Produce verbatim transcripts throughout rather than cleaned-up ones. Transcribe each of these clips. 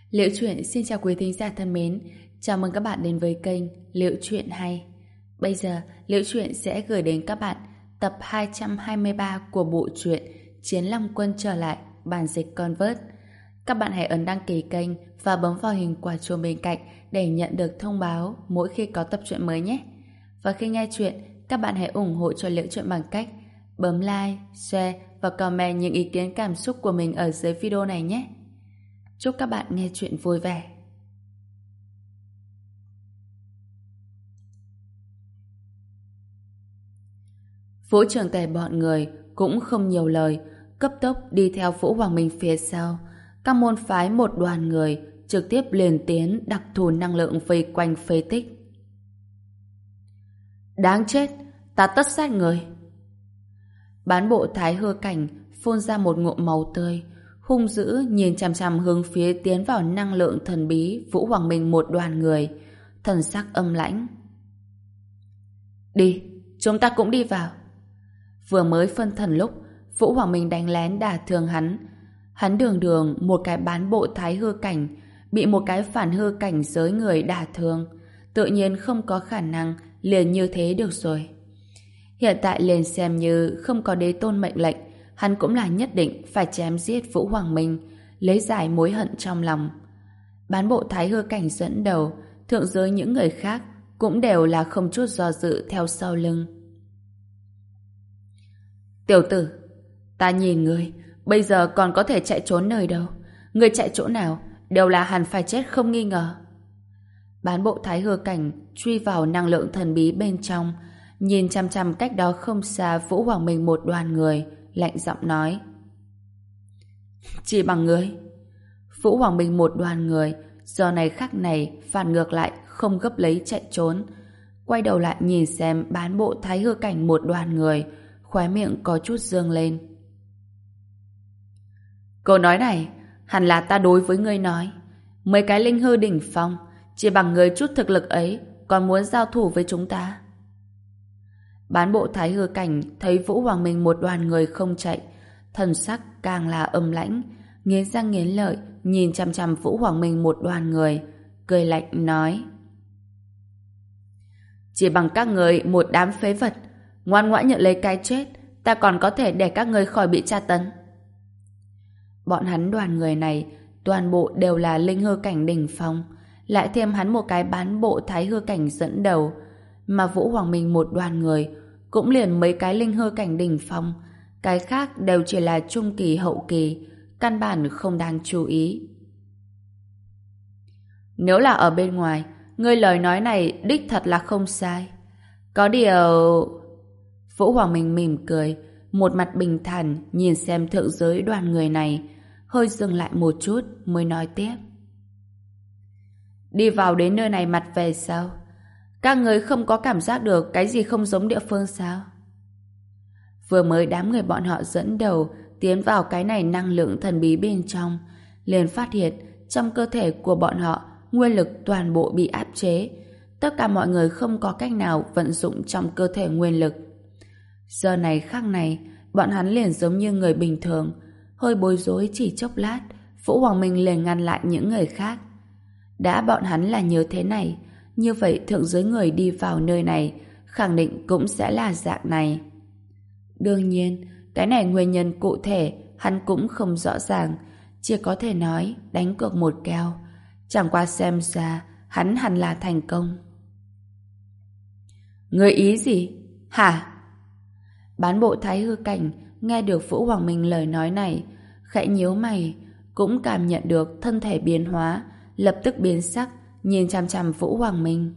Liễu Chuyện xin chào quý thính giả thân mến, chào mừng các bạn đến với kênh Liễu Chuyện Hay. Bây giờ, Liễu Chuyện sẽ gửi đến các bạn tập hai trăm hai mươi ba của bộ truyện Chiến Long Quân trở lại, bản dịch Convert. Các bạn hãy ấn đăng ký kênh và bấm vào hình quả chuông bên cạnh để nhận được thông báo mỗi khi có tập truyện mới nhé. Và khi nghe chuyện, các bạn hãy ủng hộ cho Liễu Chuyện bằng cách bấm like, share và comment những ý kiến cảm xúc của mình ở dưới video này nhé. Chúc các bạn nghe chuyện vui vẻ. Vũ Trường Tề bọn người cũng không nhiều lời, cấp tốc đi theo Vũ Hoàng Minh phía sau. Các môn phái một đoàn người trực tiếp liền tiến đặc thù năng lượng vây quanh phế tích. Đáng chết, ta tất sát người. Bán bộ Thái Hư Cảnh phun ra một ngụm máu tươi, hung dữ nhìn chằm chằm hướng phía tiến vào năng lượng thần bí Vũ Hoàng Minh một đoàn người, thần sắc âm lãnh. Đi, chúng ta cũng đi vào. Vừa mới phân thần lúc, Vũ Hoàng Minh đánh lén đả thương hắn. Hắn đường đường một cái bán bộ Thái Hư Cảnh, bị một cái phản hư cảnh giới người đả thương, tự nhiên không có khả năng liền như thế được rồi. Hiện tại liền xem như không có đế tôn mệnh lệnh, hắn cũng là nhất định phải chém giết Vũ Hoàng Minh, lấy giải mối hận trong lòng. Bán bộ Thái Hư Cảnh dẫn đầu, thượng giới những người khác cũng đều là không chút do dự theo sau lưng. Tiểu tử, ta nhìn ngươi, bây giờ còn có thể chạy trốn nơi đâu? Ngươi chạy chỗ nào, đều là hẳn phải chết không nghi ngờ. Bán bộ Thái Hư Cảnh truy vào năng lượng thần bí bên trong, nhìn chăm chăm cách đó không xa Vũ Hoàng Minh một đoàn người, lạnh giọng nói. Chỉ bằng ngươi. Vũ Hoàng Minh một đoàn người, giờ này khắc này phản ngược lại không gấp lấy chạy trốn. Quay đầu lại nhìn xem bán bộ Thái Hư Cảnh một đoàn người, khóe miệng có chút dương lên. Câu nói này, hẳn là ta đối với ngươi nói. Mấy cái linh hư đỉnh phong, chỉ bằng ngươi chút thực lực ấy, còn muốn giao thủ với chúng ta. Bán bộ Thái Hư Cảnh thấy Vũ Hoàng Minh một đoàn người không chạy, thần sắc càng là âm lãnh, nghiến răng nghiến lợi nhìn chằm chằm Vũ Hoàng Minh một đoàn người, cười lạnh nói: Chỉ bằng các người một đám phế vật, ngoan ngoãn nhận lấy cái chết, ta còn có thể để các ngươi khỏi bị tra tấn. Bọn hắn đoàn người này toàn bộ đều là linh hư cảnh đỉnh phong, lại thêm hắn một cái bán bộ Thái Hư Cảnh dẫn đầu, mà Vũ Hoàng Minh một đoàn người cũng liền mấy cái linh hư cảnh đỉnh phong, cái khác đều chỉ là trung kỳ hậu kỳ, căn bản không đáng chú ý. Nếu là ở bên ngoài, ngươi lời nói này đích thật là không sai. Có điều... Vũ Hoàng Minh mỉm cười, một mặt bình thản nhìn xem thượng giới đoàn người này, hơi dừng lại một chút mới nói tiếp. Đi vào đến nơi này mặt về sao? Các người không có cảm giác được cái gì không giống địa phương sao? Vừa mới đám người bọn họ dẫn đầu tiến vào cái này năng lượng thần bí bên trong, liền phát hiện trong cơ thể của bọn họ nguyên lực toàn bộ bị áp chế. Tất cả mọi người không có cách nào vận dụng trong cơ thể nguyên lực. Giờ này khắc này, bọn hắn liền giống như người bình thường, hơi bối rối chỉ chốc lát, Vũ Hoàng Minh liền ngăn lại những người khác. Đã bọn hắn là như thế này, như vậy thượng giới người đi vào nơi này khẳng định cũng sẽ là dạng này. Đương nhiên, cái này nguyên nhân cụ thể hắn cũng không rõ ràng, chỉ có thể nói đánh cược một kèo. Chẳng qua xem ra hắn hẳn là thành công. Người ý gì? Hả? Bán bộ Thái Hư Cảnh nghe được Vũ Hoàng Minh lời nói này, khẽ nhíu mày, cũng cảm nhận được thân thể biến hóa, lập tức biến sắc, nhìn chằm chằm Vũ Hoàng Minh.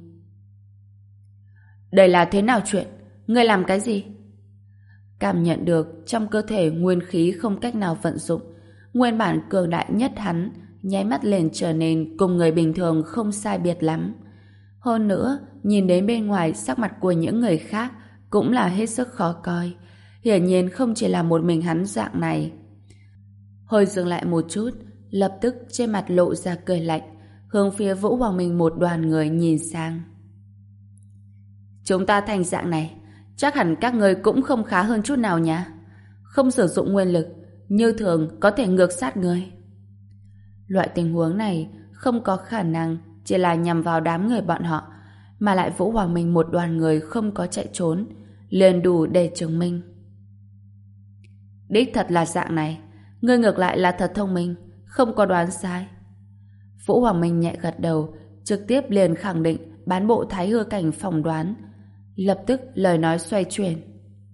Đây là thế nào chuyện? Ngươi làm cái gì? Cảm nhận được trong cơ thể nguyên khí không cách nào vận dụng, nguyên bản cường đại nhất hắn nháy mắt liền trở nên cùng người bình thường không sai biệt lắm. Hơn nữa, nhìn đến bên ngoài sắc mặt của những người khác cũng là hết sức khó coi. Hiển nhiên không chỉ là một mình hắn dạng này. Hơi dừng lại một chút, lập tức trên mặt lộ ra cười lạnh, hướng phía Vũ Hoàng Minh một đoàn người nhìn sang. Chúng ta thành dạng này, chắc hẳn các người cũng không khá hơn chút nào nhá. Không sử dụng nguyên lực, như thường có thể ngược sát người. Loại tình huống này không có khả năng chỉ là nhằm vào đám người bọn họ, mà lại Vũ Hoàng Minh một đoàn người không có chạy trốn, liền đủ để chứng minh. Đích thật là dạng này, ngươi ngược lại là thật thông minh, không có đoán sai. Vũ Hoàng Minh nhẹ gật đầu, trực tiếp liền khẳng định bán bộ Thái Hư Cảnh phỏng đoán, lập tức lời nói xoay chuyển.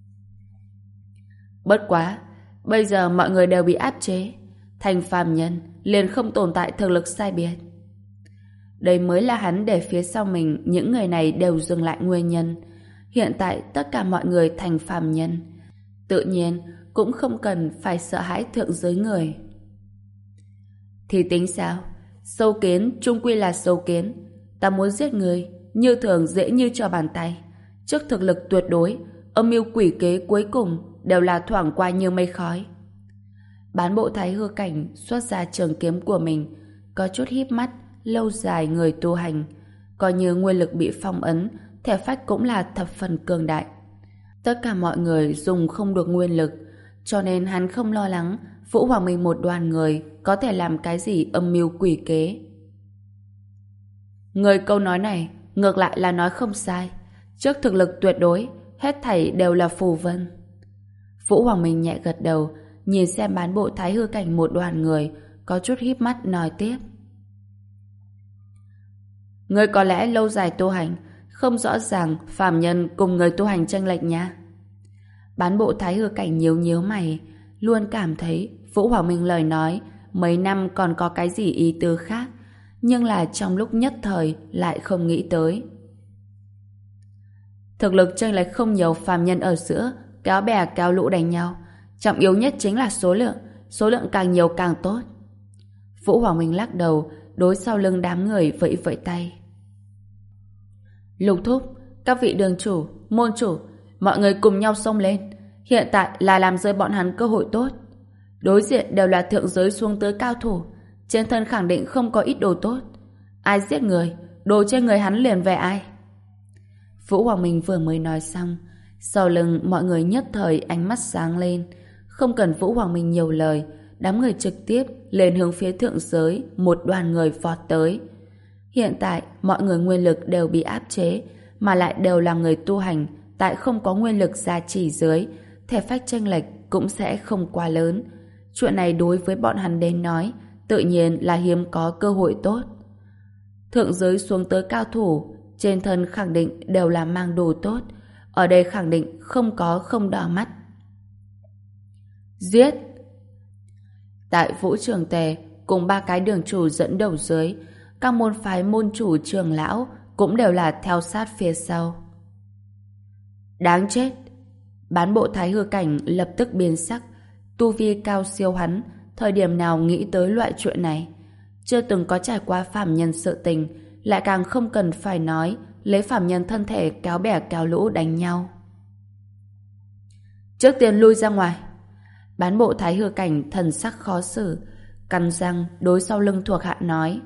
Bất quá, bây giờ mọi người đều bị áp chế, thành phàm nhân liền không tồn tại thực lực sai biệt. Đây mới là hắn để phía sau mình những người này đều dừng lại nguyên nhân. Hiện tại tất cả mọi người thành phàm nhân, tự nhiên cũng không cần phải sợ hãi thượng giới người. Thì tính sao? Sâu kiến chung quy là sâu kiến. Ta muốn giết người như thường dễ như trở bàn tay. Trước thực lực tuyệt đối, âm mưu quỷ kế cuối cùng đều là thoảng qua như mây khói. Bán bộ Thái Hư Cảnh xuất ra trường kiếm của mình, có chút híp mắt, lâu dài người tu hành, coi như nguyên lực bị phong ấn, thể phách cũng là thập phần cường đại. Tất cả mọi người dùng không được nguyên lực, cho nên hắn không lo lắng Vũ Hoàng Minh một đoàn người có thể làm cái gì âm mưu quỷ kế. Người câu nói này ngược lại là nói không sai. Trước thực lực tuyệt đối, hết thảy đều là phù vân. Vũ Hoàng Minh nhẹ gật đầu, nhìn xem bán bộ Thái Hư Cảnh một đoàn người, có chút híp mắt nói tiếp. Người có lẽ lâu dài tu hành, không rõ ràng phàm nhân cùng người tu hành chênh lệch nha. Bán bộ Thái Hư Cảnh nhíu nhíu mày, luôn cảm thấy Vũ Hoàng Minh lời nói mấy năm còn có cái gì ý tứ khác, nhưng là trong lúc nhất thời lại không nghĩ tới. Thực lực chênh lệch không nhiều, phàm nhân ở giữa kéo bè kéo lũ đánh nhau, trọng yếu nhất chính là số lượng, số lượng càng nhiều càng tốt. Vũ Hoàng Minh lắc đầu, đối sau lưng đám người vẫy vẫy tay. Lục thúc, các vị đường chủ, môn chủ, mọi người cùng nhau xông lên. Hiện tại là làm rơi bọn hắn cơ hội tốt. Đối diện đều là thượng giới xuống tới cao thủ, trên thân khẳng định không có ít đồ tốt. Ai giết người, đồ trên người hắn liền về ai. Vũ Hoàng Minh vừa mới nói xong, sau lưng mọi người nhất thời ánh mắt sáng lên. Không cần Vũ Hoàng Minh nhiều lời, đám người trực tiếp lên hướng phía thượng giới, một đoàn người vọt tới. Hiện tại mọi người nguyên lực đều bị áp chế, mà lại đều là người tu hành, tại không có nguyên lực gia trì dưới, thể phách chênh lệch cũng sẽ không quá lớn. Chuyện này đối với bọn hắn đến nói, tự nhiên là hiếm có cơ hội tốt. Thượng giới xuống tới cao thủ, trên thân khẳng định đều là mang đồ tốt, ở đây khẳng định không có không đỏ mắt. Giết! Tại Vũ Trường Tề cùng ba cái đường chủ dẫn đầu dưới, các môn phái môn chủ trường lão cũng đều là theo sát phía sau. Đáng chết! Bán bộ Thái Hư Cảnh lập tức biến sắc, tu vi cao siêu hắn, thời điểm nào nghĩ tới loại chuyện này. Chưa từng có trải qua phàm nhân sự tình, lại càng không cần phải nói lấy phàm nhân thân thể kéo bè kéo lũ đánh nhau. Trước tiên lui ra ngoài. Bán bộ Thái Hư Cảnh thần sắc khó xử, cắn răng đối sau lưng thuộc hạ nói.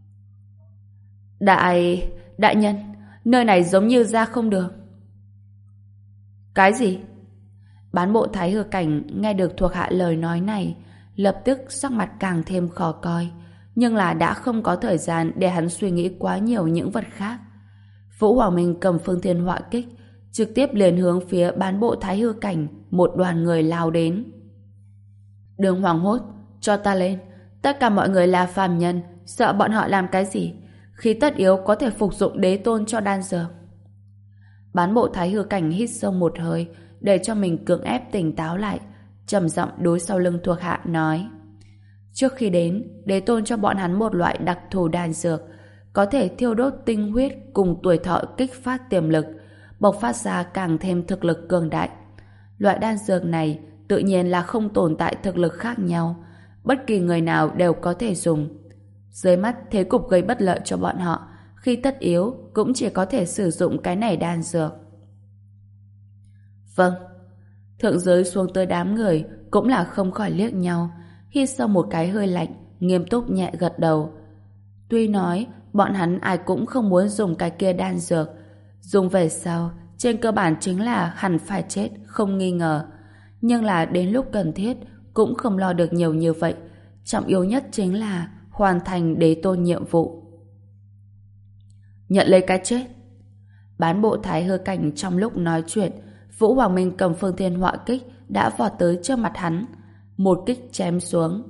Đại... đại nhân, nơi này giống như ra không được. Cái gì? Bán bộ Thái Hư Cảnh nghe được thuộc hạ lời nói này, lập tức sắc mặt càng thêm khó coi, nhưng là đã không có thời gian để hắn suy nghĩ quá nhiều những vật khác. Vũ Hoàng Minh cầm phương thiên họa kích, trực tiếp liền hướng phía bán bộ Thái Hư Cảnh một đoàn người lao đến. Đừng hoảng hốt, cho ta lên. Tất cả mọi người là phàm nhân, sợ bọn họ làm cái gì, khi tất yếu có thể phục dụng đế tôn cho đan dược. Bán bộ Thái Hư Cảnh hít sâu một hơi, để cho mình cưỡng ép tỉnh táo lại, trầm giọng đối sau lưng thuộc hạ nói. Trước khi đến, đế tôn cho bọn hắn một loại đặc thù đan dược, có thể thiêu đốt tinh huyết cùng tuổi thọ kích phát tiềm lực, bộc phát ra càng thêm thực lực cường đại. Loại đan dược này tự nhiên là không tồn tại thực lực khác nhau, bất kỳ người nào đều có thể dùng. Dưới mắt thế cục gây bất lợi cho bọn họ, khi tất yếu cũng chỉ có thể sử dụng cái này đan dược. Vâng. Thượng giới xuống tới đám người cũng là không khỏi liếc nhau, hít sâu một cái hơi lạnh, nghiêm túc nhẹ gật đầu. Tuy nói bọn hắn ai cũng không muốn dùng cái kia đan dược, dùng về sau trên cơ bản chính là hẳn phải chết không nghi ngờ, nhưng là đến lúc cần thiết cũng không lo được nhiều như vậy. Trọng yếu nhất chính là hoàn thành đế tôn nhiệm vụ. Nhận lấy cái chết. Bán bộ thái hư cảnh trong lúc nói chuyện, Vũ Hoàng Minh cầm phương thiên họa kích đã vọt tới trước mặt hắn, một kích chém xuống.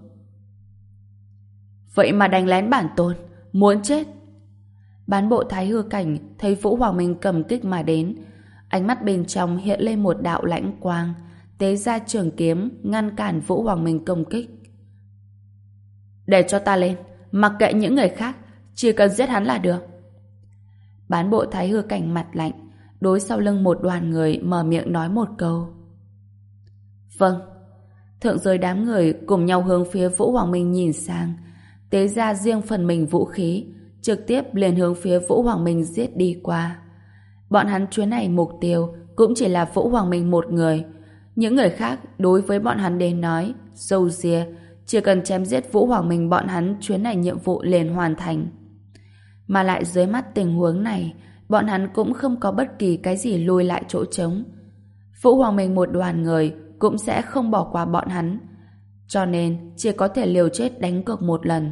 Vậy mà đánh lén bản tôn, muốn chết. Bán bộ thái hư cảnh thấy Vũ Hoàng Minh cầm kích mà đến, ánh mắt bên trong hiện lên một đạo lãnh quang, tế ra trường kiếm ngăn cản Vũ Hoàng Minh công kích. Để cho ta lên, mặc kệ những người khác, chỉ cần giết hắn là được. Bán bộ thái hư cảnh mặt lạnh, đối sau lưng một đoàn người mở miệng nói một câu. Vâng. Thượng giới đám người cùng nhau hướng phía Vũ Hoàng Minh nhìn sang, tế ra riêng phần mình vũ khí, trực tiếp liền hướng phía Vũ Hoàng Minh giết đi qua. Bọn hắn chuyến này mục tiêu cũng chỉ là Vũ Hoàng Minh một người. Những người khác đối với bọn hắn đến nói, dâu ria, chỉ cần chém giết Vũ Hoàng Minh bọn hắn chuyến này nhiệm vụ liền hoàn thành. Mà lại dưới mắt tình huống này, bọn hắn cũng không có bất kỳ cái gì lùi lại chỗ trống. Vũ Hoàng Minh một đoàn người cũng sẽ không bỏ qua bọn hắn, cho nên chỉ có thể liều chết đánh cược một lần.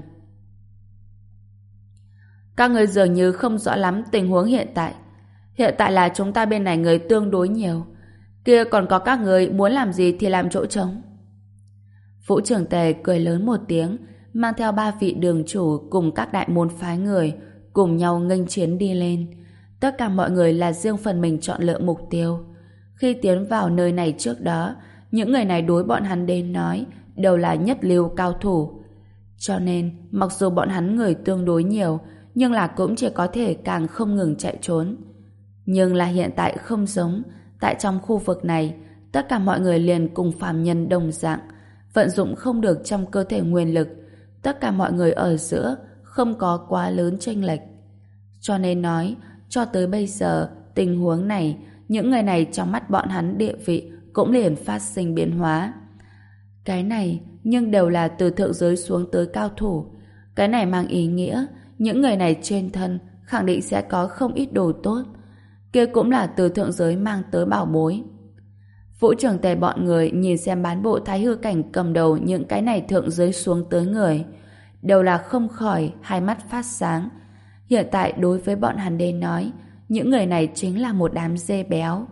Các người dường như không rõ lắm tình huống hiện tại. Hiện tại là chúng ta bên này người tương đối nhiều, kia còn có các người muốn làm gì thì làm chỗ trống. Vũ trưởng tề cười lớn một tiếng, mang theo ba vị đường chủ cùng các đại môn phái người cùng nhau nghênh chiến đi lên. Tất cả mọi người là riêng phần mình chọn lựa mục tiêu. Khi tiến vào nơi này trước đó, những người này đối bọn hắn đến nói đều là nhất lưu cao thủ. Cho nên, mặc dù bọn hắn người tương đối nhiều, nhưng là cũng chỉ có thể càng không ngừng chạy trốn. Nhưng là hiện tại không giống, tại trong khu vực này, tất cả mọi người liền cùng phàm nhân đồng dạng, vận dụng không được trong cơ thể nguyên lực, tất cả mọi người ở giữa không có quá lớn chênh lệch. Cho nên nói, cho tới bây giờ, tình huống này, những người này trong mắt bọn hắn địa vị cũng liền phát sinh biến hóa. Cái này, nhưng đều là từ thượng giới xuống tới cao thủ. Cái này mang ý nghĩa, những người này trên thân khẳng định sẽ có không ít đồ tốt. Kia cũng là từ thượng giới mang tới bảo bối. Vũ trưởng tề bọn người nhìn xem bán bộ thái hư cảnh cầm đầu những cái này thượng giới xuống tới người, đều là không khỏi hai mắt phát sáng. Hiện tại đối với bọn hắn đến nói, những người này chính là một đám dê béo.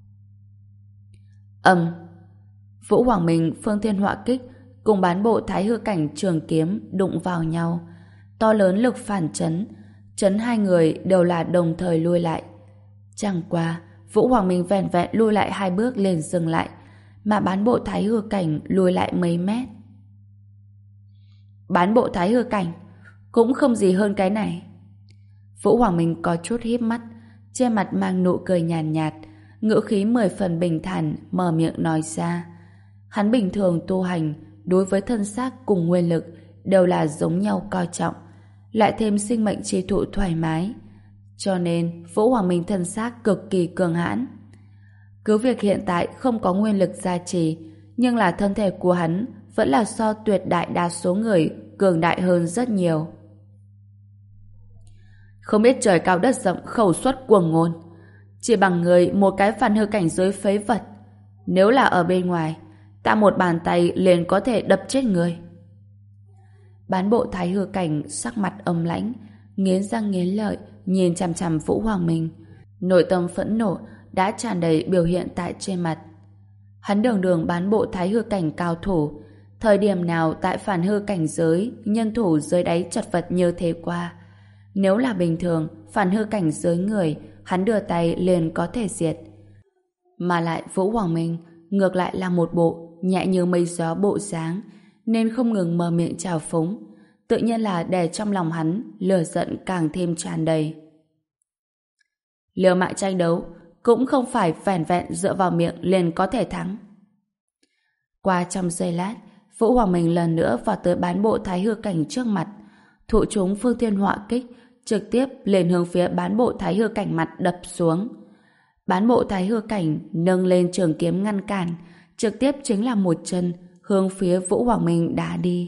Ầm. Vũ Hoàng Minh phương thiên họa kích cùng bán bộ thái hư cảnh trường kiếm đụng vào nhau, to lớn lực phản chấn, chấn hai người đều là đồng thời lui lại. Chẳng qua, Vũ Hoàng Minh vẹn vẹn lui lại hai bước liền dừng lại, mà bán bộ thái hư cảnh lùi lại mấy mét. Bán bộ thái hư cảnh cũng không gì hơn cái này. Vũ Hoàng Minh có chút híp mắt, trên mặt mang nụ cười nhàn nhạt, nhạt, ngữ khí mười phần bình thản mở miệng nói ra. Hắn bình thường tu hành đối với thân xác cùng nguyên lực đều là giống nhau coi trọng, lại thêm sinh mệnh chi thụ thoải mái, cho nên Vũ Hoàng Minh thân xác cực kỳ cường hãn. Cứ việc hiện tại không có nguyên lực gia trì, nhưng là thân thể của hắn vẫn là so tuyệt đại đa số người cường đại hơn rất nhiều. Không biết trời cao đất rộng khẩu suất cuồng ngôn, chỉ bằng người một cái phản hư cảnh giới phế vật, nếu là ở bên ngoài, ta một bàn tay liền có thể đập chết người. Bán bộ thái hư cảnh sắc mặt âm lãnh, nghiến răng nghiến lợi nhìn chằm chằm Vũ Hoàng Minh, nội tâm phẫn nộ đã tràn đầy biểu hiện tại trên mặt. Hắn đường đường bán bộ thái hư cảnh cao thủ, thời điểm nào tại phản hư cảnh giới nhân thủ dưới đáy chật vật như thế qua. Nếu là bình thường phản hư cảnh giới người, hắn đưa tay liền có thể diệt. Mà lại Vũ Hoàng Minh ngược lại là một bộ nhẹ như mây gió bộ dáng, nên không ngừng mở miệng chào phúng, tự nhiên là để trong lòng hắn lửa giận càng thêm tràn đầy. Liều mạng tranh đấu cũng không phải vẻn vẹn dựa vào miệng liền có thể thắng. Qua trong giây lát, Vũ Hoàng Minh lần nữa vào tới bán bộ thái hư cảnh trước mặt, thụ chúng phương thiên họa kích, trực tiếp liền hướng phía bán bộ thái hư cảnh mặt đập xuống. Bán bộ thái hư cảnh nâng lên trường kiếm ngăn cản, trực tiếp chính là một chân hướng phía Vũ Hoàng Minh đá đi.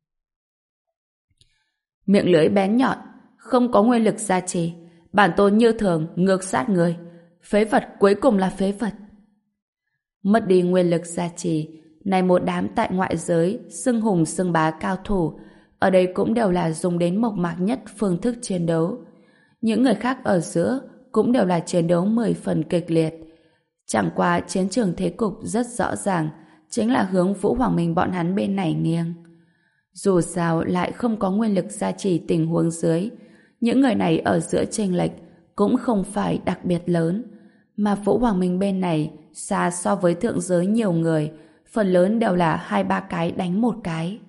Miệng lưỡi bén nhọn, không có nguyên lực gia trì, bản tôn như thường ngược sát người, phế vật cuối cùng là phế vật. Mất đi nguyên lực gia trì, này một đám tại ngoại giới xưng hùng xưng bá cao thủ, ở đây cũng đều là dùng đến mộc mạc nhất phương thức chiến đấu. Những người khác ở giữa cũng đều là chiến đấu mười phần kịch liệt. Chẳng qua chiến trường thế cục rất rõ ràng, chính là hướng Vũ Hoàng Minh bọn hắn bên này nghiêng. Dù sao lại không có nguyên lực gia trì tình huống dưới, những người này ở giữa chênh lệch cũng không phải đặc biệt lớn, mà Vũ Hoàng Minh bên này xa so với thượng giới nhiều người, phần lớn đều là hai ba cái đánh một cái.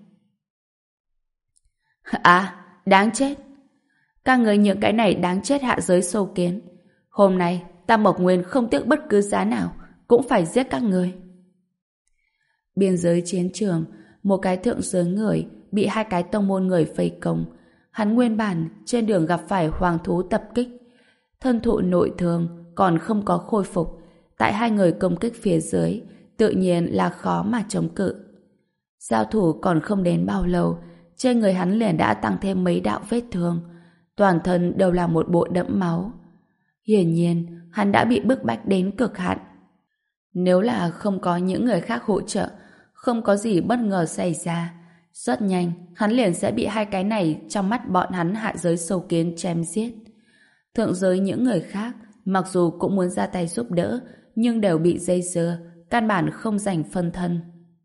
À, đáng chết! Các người những cái này đáng chết hạ giới sâu kiến. Hôm nay, ta Mộc Nguyên không tiếc bất cứ giá nào, cũng phải giết các người. Biên giới chiến trường, một cái thượng giới người bị hai cái tông môn người vây công. Hắn nguyên bản trên đường gặp phải hoàng thú tập kích. Thân thụ nội thương, còn không có khôi phục. Tại hai người công kích phía dưới, tự nhiên là khó mà chống cự. Giao thủ còn không đến bao lâu, trên người hắn liền đã tăng thêm mấy đạo vết thương. Toàn thân đều là một bộ đẫm máu. Hiển nhiên, hắn đã bị bức bách đến cực hạn. Nếu là không có những người khác hỗ trợ, không có gì bất ngờ xảy ra, rất nhanh, hắn liền sẽ bị hai cái này trong mắt bọn hắn hạ giới sâu kiến chém giết. Thượng giới những người khác, mặc dù cũng muốn ra tay giúp đỡ, nhưng đều bị dây dưa, căn bản không giành phân thân.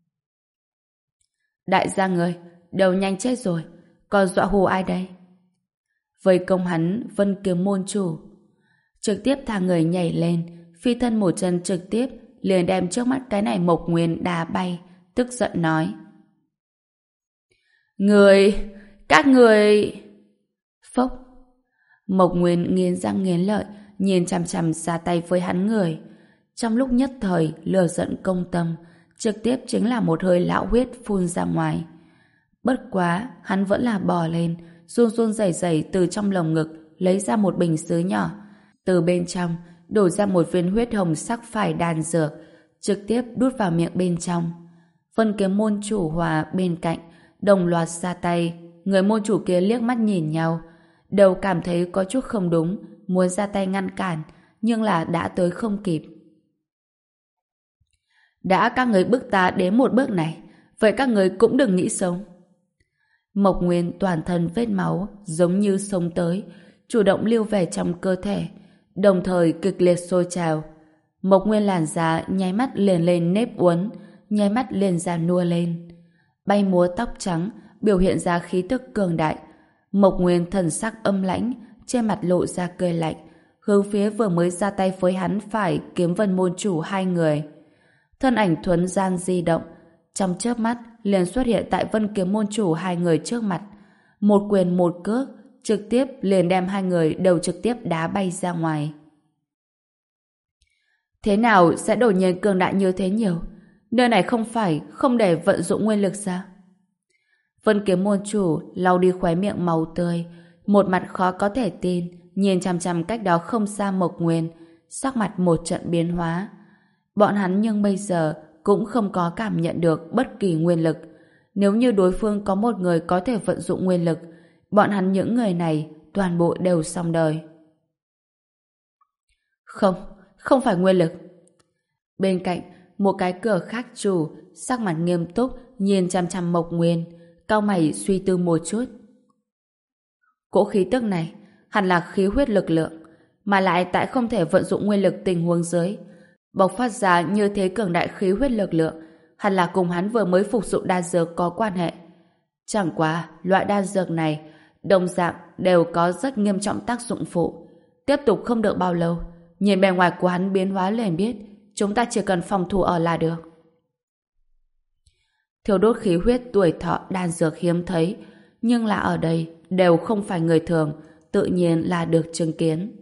Đại gia người, đều nhanh chết rồi, còn dọa hù ai đây? Vây công hắn, Vân Kiếm môn chủ trực tiếp thả người nhảy lên, phi thân một chân trực tiếp liền đem trước mắt cái này Mộc Nguyên đá bay, tức giận nói: Người, các người... Phốc. Mộc Nguyên nghiến răng nghiến lợi, nhìn chằm chằm ra tay với hắn người. Trong lúc nhất thời, lửa giận công tâm, trực tiếp chính là một hơi lão huyết phun ra ngoài. Bất quá, hắn vẫn là bò lên, run run rẩy rẩy từ trong lồng ngực lấy ra một bình sứ nhỏ, từ bên trong đổ ra một viên huyết hồng sắc phải đan dược, trực tiếp đút vào miệng bên trong. Vân Kiếm môn chủ Hòa bên cạnh đồng loạt ra tay. Người môn chủ kia liếc mắt nhìn nhau, đều cảm thấy có chút không đúng, muốn ra tay ngăn cản, nhưng là đã tới không kịp. Đã các người bức ta đến một bước này, vậy các người cũng đừng nghĩ sống. Mộc Nguyên toàn thân vết máu giống như sống tới, chủ động lưu về trong cơ thể, đồng thời kịch liệt sôi trào. Mộc Nguyên làn da nháy mắt liền lên nếp uốn, nháy mắt liền già nua lên, bay múa tóc trắng, biểu hiện ra khí tức cường đại. Mộc Nguyên thần sắc âm lãnh, trên mặt lộ ra cười lạnh, hướng phía vừa mới ra tay với hắn phải Kiếm Vân môn chủ hai người. Thân ảnh thuấn gian di động, trong chớp mắt liền xuất hiện tại Vân Kiếm môn chủ hai người trước mặt. Một quyền một cước, trực tiếp liền đem hai người đều trực tiếp đá bay ra ngoài. Thế nào sẽ đột nhiên cường đại như thế nhiều? Nơi này không phải không để vận dụng nguyên lực sao? Vân Kiếm môn chủ lau đi khóe miệng màu tươi, một mặt khó có thể tin, nhìn chằm chằm cách đó không xa Mộc Nguyên, sắc mặt một trận biến hóa. Bọn hắn nhưng bây giờ cũng không có cảm nhận được bất kỳ nguyên lực. Nếu như đối phương có một người có thể vận dụng nguyên lực, bọn hắn những người này toàn bộ đều xong đời. Không, không phải nguyên lực. Bên cạnh, một cái cửa khác chủ, sắc mặt nghiêm túc, nhìn chằm chằm Mộc Nguyên, cau mày suy tư một chút. Cỗ khí tức này hẳn là khí huyết lực lượng, mà lại tại không thể vận dụng nguyên lực tình huống dưới, bộc phát ra như thế cường đại khí huyết lực lượng, hẳn là cùng hắn vừa mới phục dụng đan dược có quan hệ. Chẳng qua, loại đan dược này đồng dạng đều có rất nghiêm trọng tác dụng phụ. Tiếp tục không được bao lâu, nhìn bề ngoài của hắn biến hóa liền biết chúng ta chỉ cần phòng thủ ở là được. Thiêu đốt khí huyết tuổi thọ đan dược hiếm thấy, nhưng là ở đây đều không phải người thường, tự nhiên là được chứng kiến.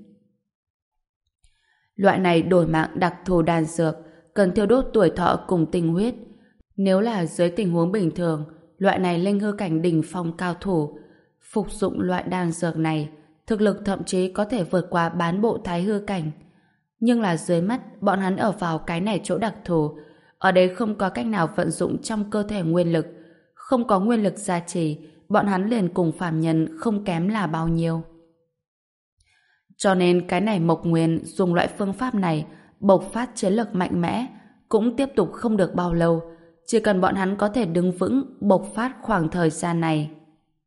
Loại này đổi mạng đặc thù đan dược cần thiêu đốt tuổi thọ cùng tinh huyết. Nếu là dưới tình huống bình thường, loại này linh hư cảnh đỉnh phong cao thủ phục dụng loại đan dược này, thực lực thậm chí có thể vượt qua bán bộ thái hư cảnh. Nhưng là dưới mắt bọn hắn ở vào cái này chỗ đặc thù, ở đây không có cách nào vận dụng trong cơ thể nguyên lực, không có nguyên lực gia trì, bọn hắn liền cùng phàm nhân không kém là bao nhiêu. Cho nên cái này Mộc Nguyên dùng loại phương pháp này bộc phát chiến lực mạnh mẽ cũng tiếp tục không được bao lâu. Chỉ cần bọn hắn có thể đứng vững bộc phát khoảng thời gian này,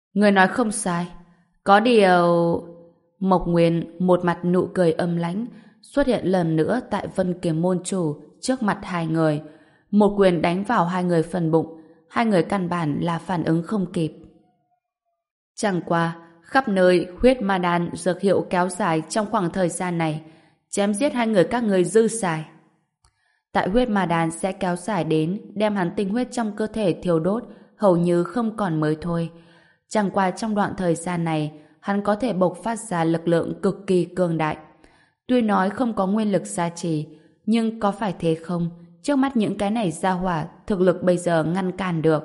Người nói không sai. Có điều... Mộc Nguyên một mặt nụ cười âm lãnh xuất hiện lần nữa tại Vân Kiếm môn chủ trước mặt hai người. Một quyền đánh vào hai người phần bụng. Hai người căn bản là phản ứng không kịp. Chẳng qua, khắp nơi huyết ma đan dược hiệu kéo dài trong khoảng thời gian này, chém giết hai người các người dư xài. Tại huyết ma đan sẽ kéo dài đến đem hắn tinh huyết trong cơ thể thiêu đốt hầu như không còn mới thôi. Chẳng qua trong đoạn thời gian này hắn có thể bộc phát ra lực lượng cực kỳ cường đại. Tuy nói không có nguyên lực gia trì, nhưng có phải thế không? Trước mắt những cái này ra hỏa, thực lực bây giờ ngăn cản được.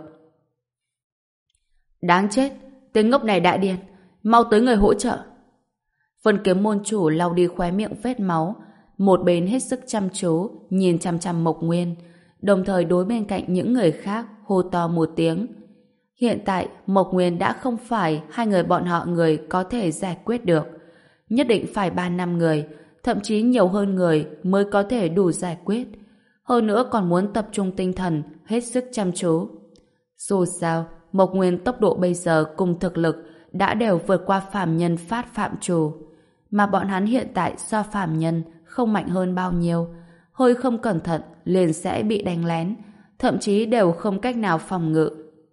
Đáng chết, tên ngốc này đã điên, mau tới người hỗ trợ. Vân Kiếm môn chủ lau đi khóe miệng vết máu, một bên hết sức chăm chú nhìn chăm chăm Mộc Nguyên, đồng thời đối bên cạnh những người khác hô to một tiếng. Hiện tại Mộc Nguyên đã không phải hai người bọn họ người có thể giải quyết được, nhất định phải ba năm người, thậm chí nhiều hơn người mới có thể đủ giải quyết. Hơn nữa còn muốn tập trung tinh thần hết sức chăm chú. Dù sao Mộc Nguyên tốc độ bây giờ cùng thực lực đã đều vượt qua phàm nhân phát phạm trù, mà bọn hắn hiện tại so phàm nhân không mạnh hơn bao nhiêu, hơi không cẩn thận liền sẽ bị đánh lén, thậm chí đều không cách nào phòng ngự.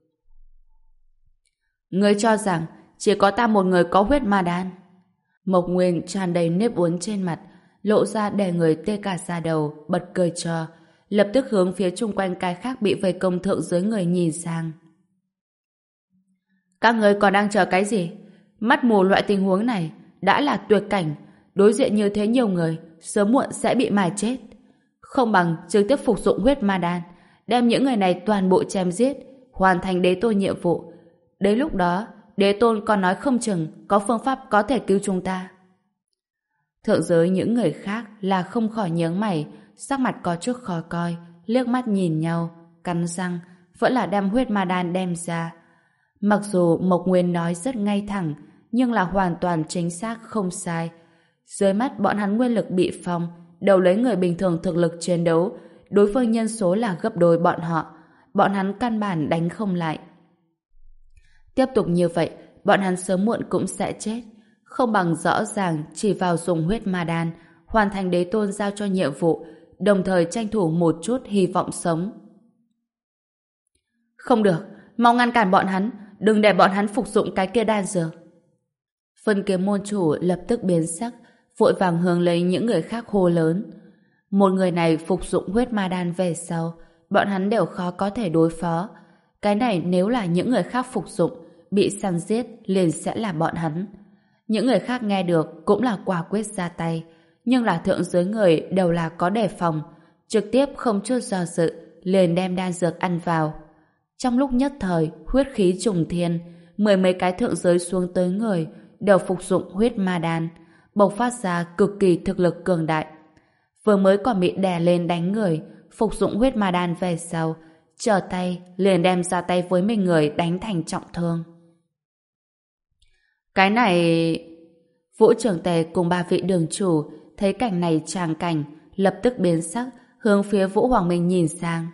Ngươi cho rằng chỉ có ta một người có huyết ma đan? Mộc Nguyên tràn đầy nếp uốn trên mặt, lộ ra để người tê cả da đầu, bật cười cho, lập tức hướng phía chung quanh cái khác bị vây công thượng dưới người nhìn sang. Các ngươi còn đang chờ cái gì? Mắt mù loại tình huống này đã là tuyệt cảnh, đối diện như thế nhiều người sớm muộn sẽ bị mài chết. Không bằng trực tiếp phục dụng huyết ma đan, đem những người này toàn bộ chém giết, hoàn thành đế tôn nhiệm vụ. Đến lúc đó đế tôn còn nói không chừng có phương pháp có thể cứu chúng ta. Thượng giới những người khác là không khỏi nhướng mày, sắc mặt có chút khó coi, liếc mắt nhìn nhau, cắn răng, vẫn là đem huyết ma đan đem ra. Mặc dù Mộc Nguyên nói rất ngay thẳng, nhưng là hoàn toàn chính xác không sai. Dưới mắt bọn hắn nguyên lực bị phong, đầu lấy người bình thường thực lực chiến đấu, đối phương nhân số là gấp đôi bọn họ, bọn hắn căn bản đánh không lại. Tiếp tục như vậy, bọn hắn sớm muộn cũng sẽ chết. Không bằng rõ ràng chỉ vào dùng huyết ma đan, hoàn thành đế tôn giao cho nhiệm vụ, đồng thời tranh thủ một chút hy vọng sống. Không được, mau ngăn cản bọn hắn, đừng để bọn hắn phục dụng cái kia đan dược. Vân Kiếm môn chủ lập tức biến sắc, vội vàng hướng lấy những người khác hô lớn. Một người này phục dụng huyết ma đan về sau, bọn hắn đều khó có thể đối phó. Cái này nếu là những người khác phục dụng, bị săn giết liền sẽ là bọn hắn. Những người khác nghe được cũng là quả quyết ra tay, nhưng là thượng giới người đều là có đề phòng, trực tiếp không chút do dự liền đem đan dược ăn vào. Trong lúc nhất thời huyết khí trùng thiên, mười mấy cái thượng giới xuống tới người đều phục dụng huyết ma đan, bộc phát ra cực kỳ thực lực cường đại. Vừa mới còn bị đè lên đánh người, phục dụng huyết ma đan về sau, trở tay liền đem ra tay với mình người đánh thành trọng thương. Cái này... Vũ Trường Tề cùng ba vị đường chủ thấy cảnh này tràng cảnh, lập tức biến sắc, hướng phía Vũ Hoàng Minh nhìn sang.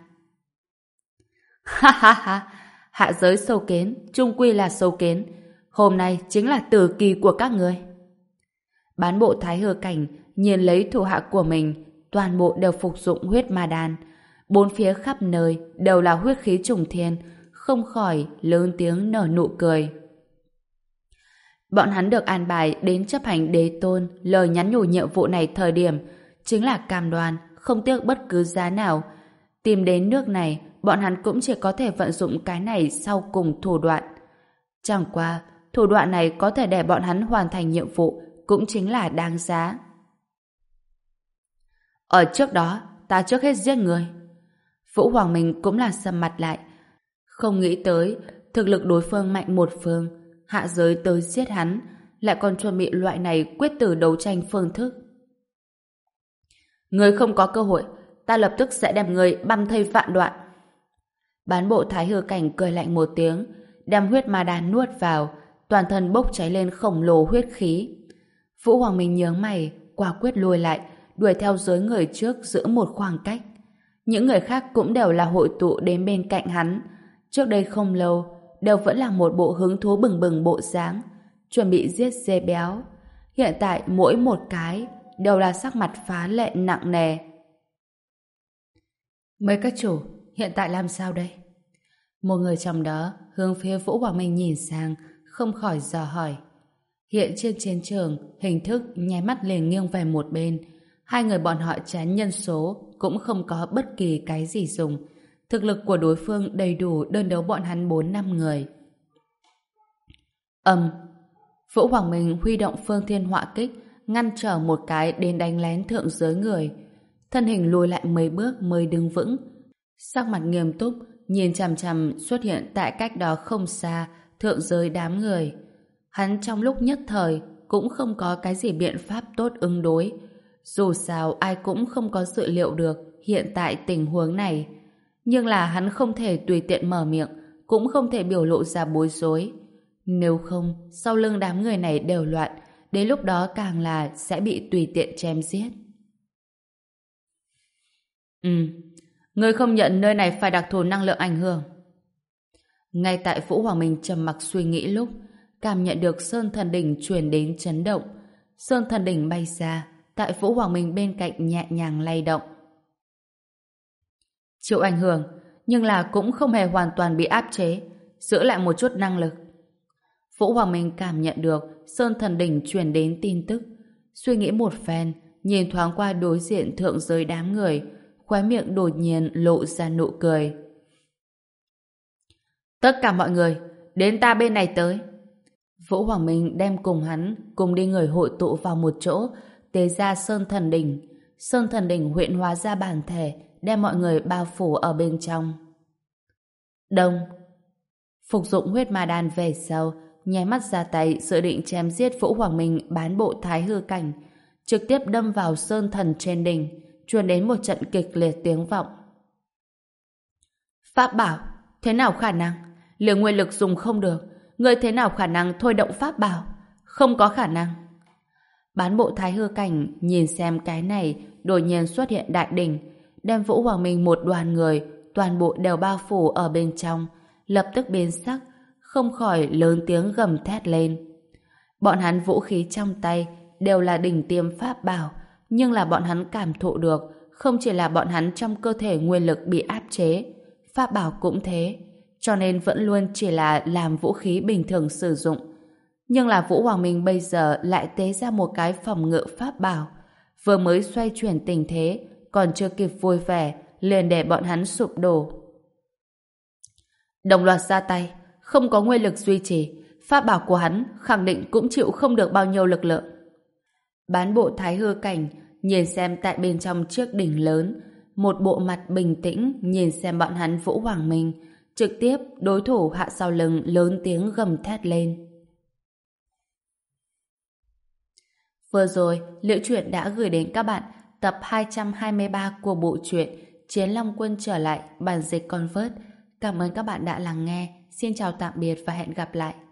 Ha ha ha, hạ giới sâu kiến, chung quy là sâu kiến. Hôm nay chính là tử kỳ của các người. Bán bộ Thái Hư Cảnh nhìn lấy thủ hạ của mình, toàn bộ đều phục dụng huyết ma đan. Bốn phía khắp nơi đều là huyết khí trùng thiên, không khỏi lớn tiếng nở nụ cười. Bọn hắn được an bài đến chấp hành đế tôn lời nhắn nhủ nhiệm vụ này thời điểm chính là cam đoan không tiếc bất cứ giá nào. Tìm đến nước này, bọn hắn cũng chỉ có thể vận dụng cái này sau cùng thủ đoạn. Chẳng qua, thủ đoạn này có thể để bọn hắn hoàn thành nhiệm vụ cũng chính là đáng giá. Ở trước đó, ta trước hết giết người. Vũ Hoàng Minh cũng là sầm mặt lại. Không nghĩ tới, thực lực đối phương mạnh một phương, hạ giới tới giết hắn, lại còn chuẩn bị loại này quyết tử đấu tranh phương thức. Người không có cơ hội, ta lập tức sẽ đem người băm thây vạn đoạn. Bán bộ Thái Hư Cảnh cười lạnh một tiếng, đem huyết ma đan nuốt vào, toàn thân bốc cháy lên khổng lồ huyết khí. Vũ Hoàng Minh nhướng mày, quả quyết lùi lại, đuổi theo giới người trước giữ một khoảng cách. Những người khác cũng đều là hội tụ đến bên cạnh hắn. Trước đây không lâu, đều vẫn là một bộ hứng thú bừng bừng bộ dáng, chuẩn bị giết dê béo. Hiện tại mỗi một cái đều là sắc mặt phá lệ nặng nề. Mấy các chủ, hiện tại làm sao đây? Một người trong đó hướng phía Vũ Hoàng Minh nhìn sang, không khỏi dò hỏi. Hiện trên chiến trường, hình thức nháy mắt liền nghiêng về một bên. Hai người bọn họ chán nhân số, cũng không có bất kỳ cái gì dùng. Thực lực của đối phương đầy đủ đơn đấu bọn hắn bốn năm người. Ầm, Vũ Hoàng Minh huy động phương thiên họa kích, ngăn trở một cái đến đánh lén thượng giới người. Thân hình lùi lại mấy bước mới đứng vững. Sắc mặt nghiêm túc, nhìn chằm chằm xuất hiện tại cách đó không xa, thượng giới đám người. Hắn trong lúc nhất thời cũng không có cái gì biện pháp tốt ứng đối. Dù sao ai cũng không có dự liệu được hiện tại tình huống này. Nhưng là hắn không thể tùy tiện mở miệng, cũng không thể biểu lộ ra bối rối. Nếu không, sau lưng đám người này đều loạn, đến lúc đó càng là sẽ bị tùy tiện chém giết. Ừ, ngươi không nhận nơi này phải đặc thù năng lượng ảnh hưởng. Ngay tại Vũ Hoàng Minh trầm mặc suy nghĩ lúc, cảm nhận được Sơn Thần Đỉnh truyền đến chấn động. Sơn Thần Đỉnh bay ra, tại Vũ Hoàng Minh bên cạnh nhẹ nhàng lay động. Chịu ảnh hưởng, nhưng là cũng không hề hoàn toàn bị áp chế, giữ lại một chút năng lực. Vũ Hoàng Minh cảm nhận được Sơn Thần Đỉnh truyền đến tin tức, suy nghĩ một phen, nhìn thoáng qua đối diện thượng giới đám người, khóe miệng đột nhiên lộ ra nụ cười. Tất cả mọi người, đến ta bên này tới. Vũ Hoàng Minh đem cùng hắn, cùng đi người hội tụ vào một chỗ, tế ra Sơn Thần Đỉnh. Sơn Thần Đỉnh huyễn hóa ra bản thể, đem mọi người bao phủ ở bên trong. Đông. Phục dụng huyết ma đan về sau, nháy mắt ra tay dự định chém giết Vũ Hoàng Minh bán bộ thái hư cảnh, trực tiếp đâm vào Sơn Thần trên đỉnh, truyền đến một trận kịch liệt tiếng vọng. Pháp bảo, thế nào khả năng? Lượng nguyên lực dùng không được, người thế nào khả năng thôi động pháp bảo? Không có khả năng. Bán bộ thái hư cảnh nhìn xem cái này đột nhiên xuất hiện đại đỉnh, đem Vũ Hoàng Minh một đoàn người toàn bộ đều bao phủ ở bên trong, lập tức biến sắc, không khỏi lớn tiếng gầm thét lên. Bọn hắn vũ khí trong tay đều là đỉnh tiêm pháp bảo, nhưng là bọn hắn cảm thụ được không chỉ là bọn hắn trong cơ thể nguyên lực bị áp chế, pháp bảo cũng thế, cho nên vẫn luôn chỉ là làm vũ khí bình thường sử dụng. Nhưng là Vũ Hoàng Minh bây giờ lại tế ra một cái phòng ngự pháp bảo, vừa mới xoay chuyển tình thế, còn chưa kịp vui vẻ, liền để bọn hắn sụp đổ. Đồng loạt ra tay, không có nguyên lực duy trì, pháp bảo của hắn khẳng định cũng chịu không được bao nhiêu lực lượng. Bán bộ thái hư cảnh nhìn xem tại bên trong chiếc đỉnh lớn, một bộ mặt bình tĩnh nhìn xem bọn hắn Vũ Hoàng Minh, trực tiếp đối thủ hạ sau lưng lớn tiếng gầm thét lên. Vừa rồi, Liễu Chuyện đã gửi đến các bạn tập hai trăm hai mươi ba của bộ truyện Chiến Long Quân trở lại, bản dịch Convert. Cảm ơn các bạn đã lắng nghe. Xin chào tạm biệt và hẹn gặp lại.